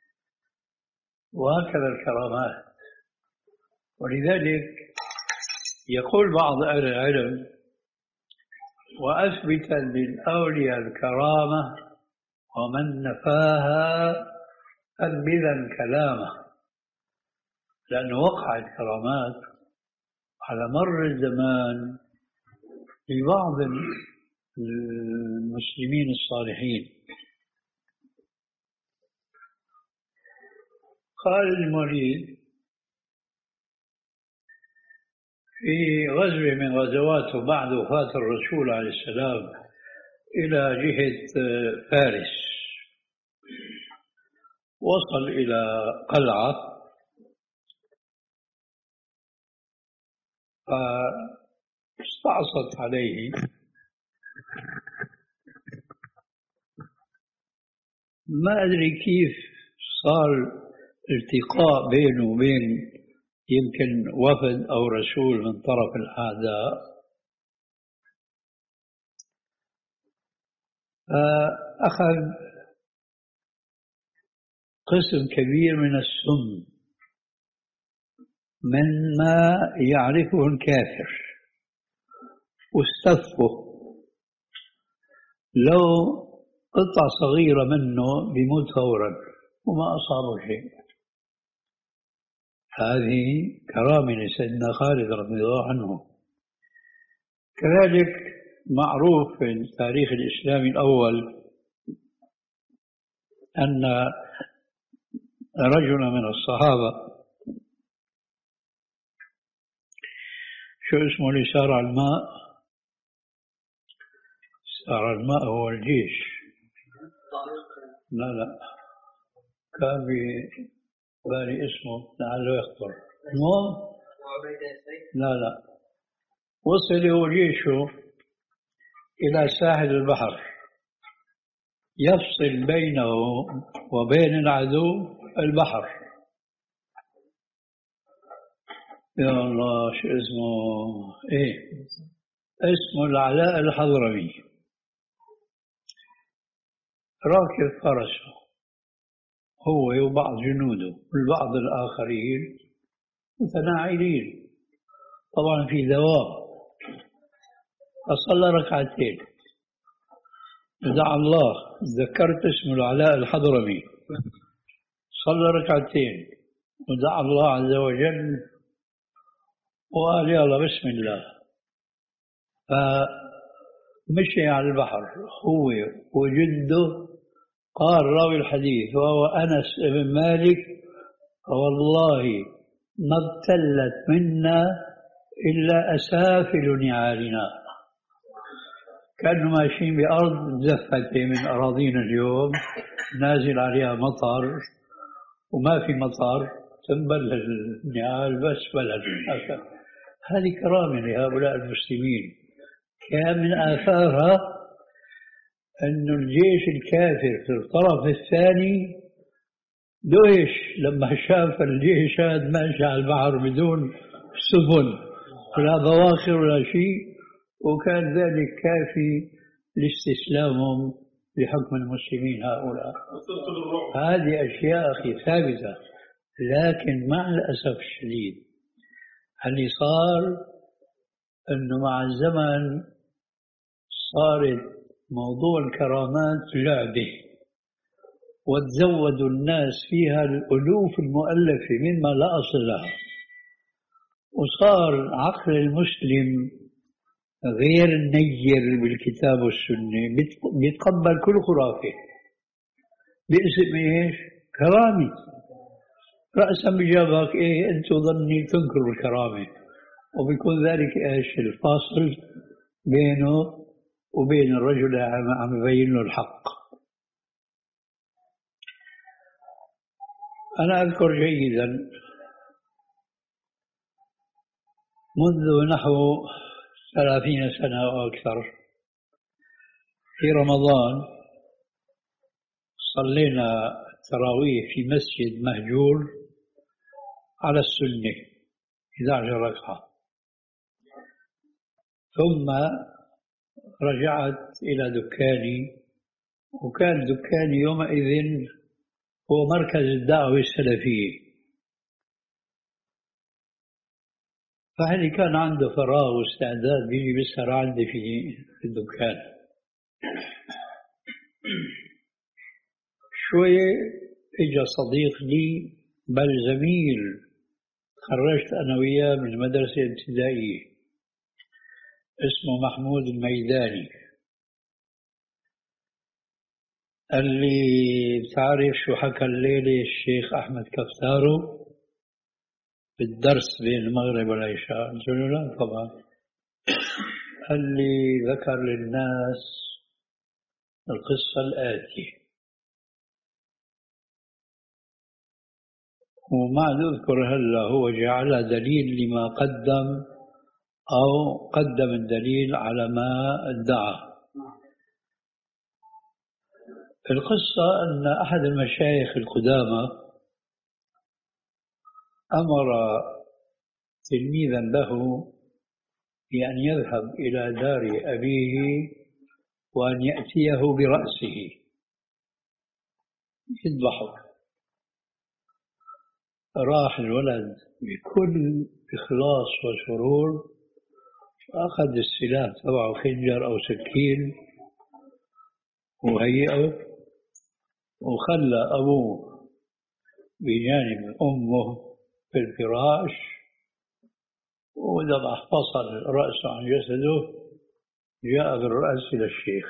S2: وهكذا الكرامات. ولذلك يقول بعض أهل العلم: وأثبت للأولياء الكرامة ومن نفاها أنبذا كلامه. لأنه وقعت كرامات على مر الزمان لبعض المسلمين الصالحين. قال المريد في غزوة من غزواته بعد وفاة الرسول عليه السلام إلى جهة فارس، وصل إلى قلعة فاستعصت عليه ما أدري كيف صار التقاء بينه وبين يمكن وفد أو رسول من طرف الأعداء، فأخذ قسم كبير من السم من ما يعرفه الكافر واستفه. لو قطعة صغيرة منه بيموت فورا وما أصابه شيء. هذه كرامة لسيدنا خالد رضي الله عنه. كذلك معروف في التاريخ الإسلامي الأول أن رجلا من الصحابة شو اسمه اللي سار على الماء؟ سار على الماء هو الجيش. لا لا كان بالي اسمه لعله يخطر. المهم لا لا وصل هو جيشه إلى ساحل البحر يفصل بينه وبين العدو البحر. يا الله شو اسمه؟ ايه اسمه العلاء الحضرمي. راكب فرسه هو وبعض جنوده والبعض الآخرين متناعلين، طبعا في دوام. فصلى ركعتين دعا الله، ذكرت اسمه العلاء الحضرمي، صلى ركعتين ودعا الله عز وجل وقال يلا بسم الله. فمشي على البحر هو وجده. قال راوي الحديث وهو أنس بن مالك: والله ما ابتلت منا إلا أسافل نعالنا. كانوا ماشيين بأرض زفت من أراضينا اليوم، نازل عليها مطر وما في مطر، تنبل النعال بس بلد. هذه كرامة لهؤلاء المسلمين. كان من آثارها أن الجيش الكافر في الطرف الثاني دهش لما شاف الجيش هذا ماشي على البحر بدون سفن ولا بواخر ولا شيء، وكان ذلك كافي لاستسلامهم لحكم المسلمين هؤلاء. هذه أشياء أخي ثابتة. لكن مع الأسف الشديد اللي صار أنه مع الزمن صارت موضوع الكرامات لعبة، وتزود الناس فيها الألوف المؤلفة مما لا أصل لها. وصار عقل المسلم غير نير بالكتاب والسنة، بيتقبل كل خرافة باسم ايش؟ كرامة. رأسا بجابك ايه انت ظني تنكر الكرامة، وبيكون ذلك ايش؟ الفاصل بينه وبين الرجل عم يبين له الحق. أنا أذكر جيدا منذ نحو ثلاثين سنة أو أكثر في رمضان صلينا التراويح في مسجد مهجور على السنة إحدى عشرة ركعة، ثم رجعت إلى دكاني، وكان دكاني يومئذ هو مركز الدعوة السلفية، فهل كان عنده فراغ واستعداد بيجي بيسهر عندي في الدكان. شوية اجى صديق لي بل زميل، خرجت أنا وياه من مدرسة ابتدائية، اسمه محمود الميداني. قال لي بتعرف شو حكى الليلة الشيخ أحمد كفتارو بالدرس بين المغرب والعشاء؟ قلت له لا طبعا. قال لي ذكر للناس القصة الآتية، وما نذكر هلا، هو جعلها دليل لما قدم أو قدم الدليل على ما ادعى. القصة أن أحد المشايخ القدامى أمر تلميذا له بأن يذهب إلى دار أبيه وأن يأتيه برأسه يذبحه. راح الولد بكل إخلاص وسرور، أخذ السلاح تبعه خنجر أو سكين وهيئه، وخلى أبوه بجانب أمه في الفراش، وذبح فصل رأسه عن جسده، جاء بالرأس إلى الشيخ.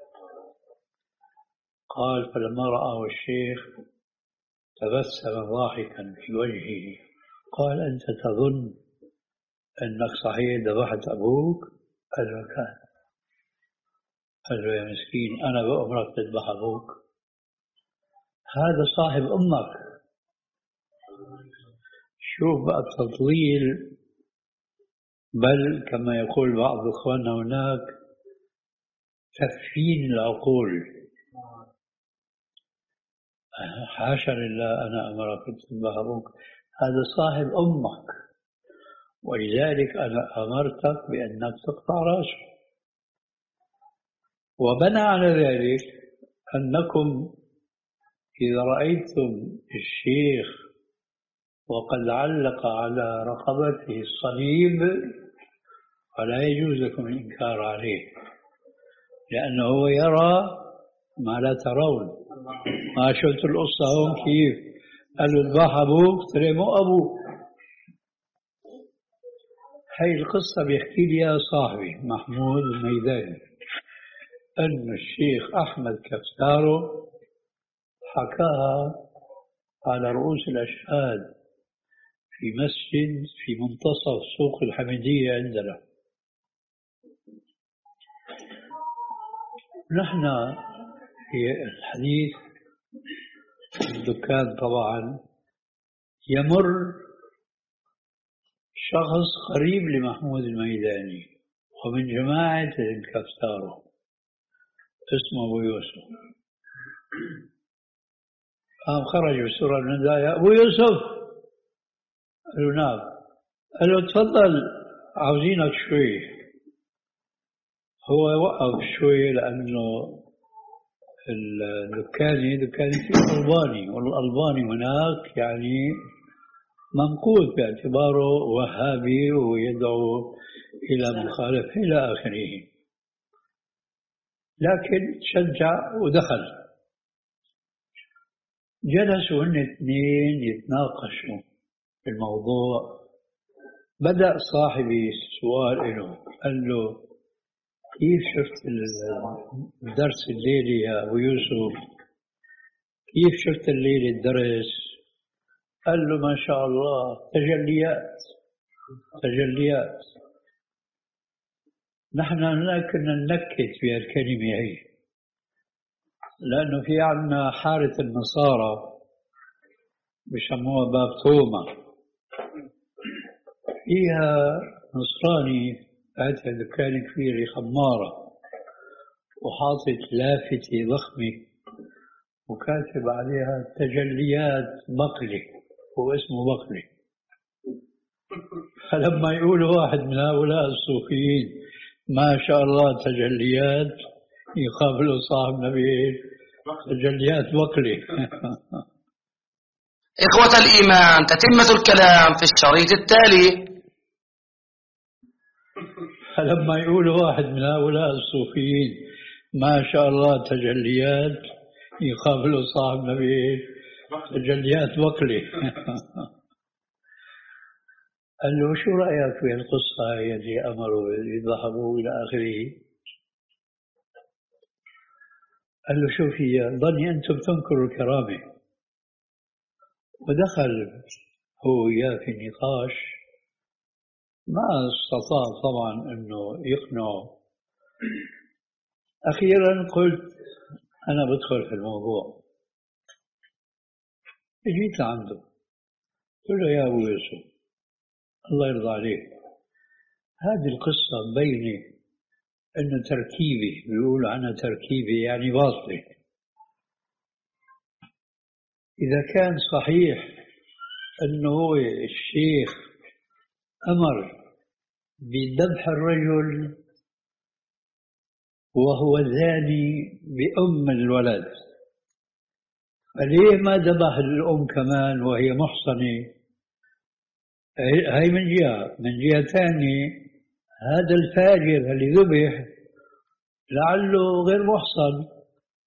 S2: قال فلما رآه الشيخ تبسم ضاحكا في وجهه، قال أنت تظن أنك صحيح ذبحت أبوك؟ قال له كان. قال له يا مسكين أنا بأمرك تذبح أبوك؟ هذا صاحب أمك. شوف بقى التضليل، بل كما يقول بعض إخواننا هناك تثفين العقول. حاشا لله أنا أمرك تذبح أبوك، هذا صاحب أمك، ولذلك أنا أمرتك بأنك تقطع رأسه. وبنى على ذلك أنكم إذا رأيتم الشيخ وقد علق على رقبته الصليب فلا يجوز لكم الإنكار عليه، لأنه يرى ما لا ترون. ما شفت القصة هون كيف؟ قال له اذبح أبوك، ترى مو أبوك. هاي القصة بيحكي لي يا صاحبي محمود الميداني أن الشيخ أحمد كفتارو حكاها على رؤوس الأشهاد في مسجد في منتصف سوق الحميدية عندنا. نحن في الحديث الدكان طبعا يمر شخص قريب لمحمود الميداني ومن جماعة الكفتارو اسمه أبو يوسف. قام خرج بسرعة من يا أبو يوسف. قال له نعم. قال له تفضل عاوزينك شوي. هو وقف شوي لأنه الدكاني دكاني في ألباني، والألباني هناك يعني منقود باعتباره وهابي ويدعو إلى مخالفة إلى آخره، لكن شجع ودخل. جلسوا هن اثنين يتناقشوا في الموضوع بدأ صاحبي السؤال له، قال له كيف شفت الدرس الليلي يا أبو يوسف؟ كيف شفت الليلة الدرس؟ قال له ما شاء الله تجليات تجليات. نحن هناك كنا ننكت في الكلمة هي، لأنه في عندنا حارة النصارى بسموها باب توما، فيها نصراني قاعد كان كبير خمارة وحاطط لافتة ضخمة وكاتب عليها تجليات بقلي، هو اسمه بقلي. فلما يقول واحد من هؤلاء الصوفيين ما شاء الله تجليات، يقابله صاحب نبيل تجليات بقلي.
S7: إخوة الإيمان، تتمة الكلام في الشريط التالي.
S2: فلما يقول واحد من هؤلاء الصوفيين ما شاء الله تجليات، يقابله صاحب نبيل تجليات بقلي. قال له شو رأيك في القصة التي أمروا يذهبوا إلى آخره؟ قال له شوف هي ظني أنتم تنكروا الكرامة. ودخل هو وياه في نقاش ما استطاع طبعا أنه يقنعه. أخيرا قلت أنا بدخل في الموضوع. جيت عنده قلت له يا أبو يوسف الله يرضى عليك، هذه القصة مبينة أنه تركيبي، بيقول عنها تركيبي يعني باطلة. إذا كان صحيح أنه هو الشيخ أمر بذبح الرجل وهو زاني بأم الولد، فليه ما ذبح الأم كمان وهي محصنة؟ هاي من جهة. من جهة ثانية هذا الفاجر اللي ذبح لعله غير محصن،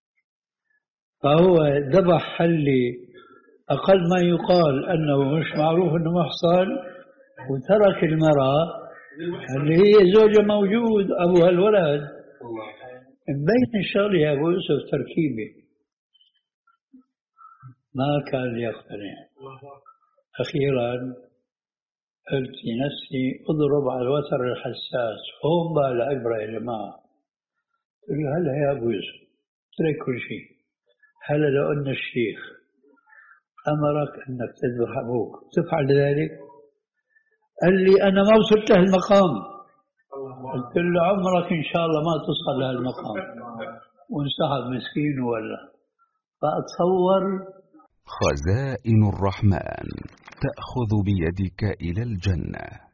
S2: فهو ذبح اللي أقل ما يقال أنه مش معروف أنه محصن، وترك المرأة اللي هي زوجة موجود أبوها الولد. مبين الشغل يا أبو يوسف تركيبي. ما كان يقتنع. أخيرا قلت لنفسي اضرب على الوتر الحساس، هون بقى العبرة يا جماعة. قلت له هلا يا أبو يوسف اترك كل شيء، هلا لو أن الشيخ أمرك أنك تذبح أبوك تفعل ذلك؟ قال لي أنا ما وصلت لهالمقام. قلت له عمرك إن شاء الله ما تصل لهالمقام. وانسحب مسكين ولا. فأتصور
S8: خزائن الرحمن تأخذ بيدك إلى الجنة.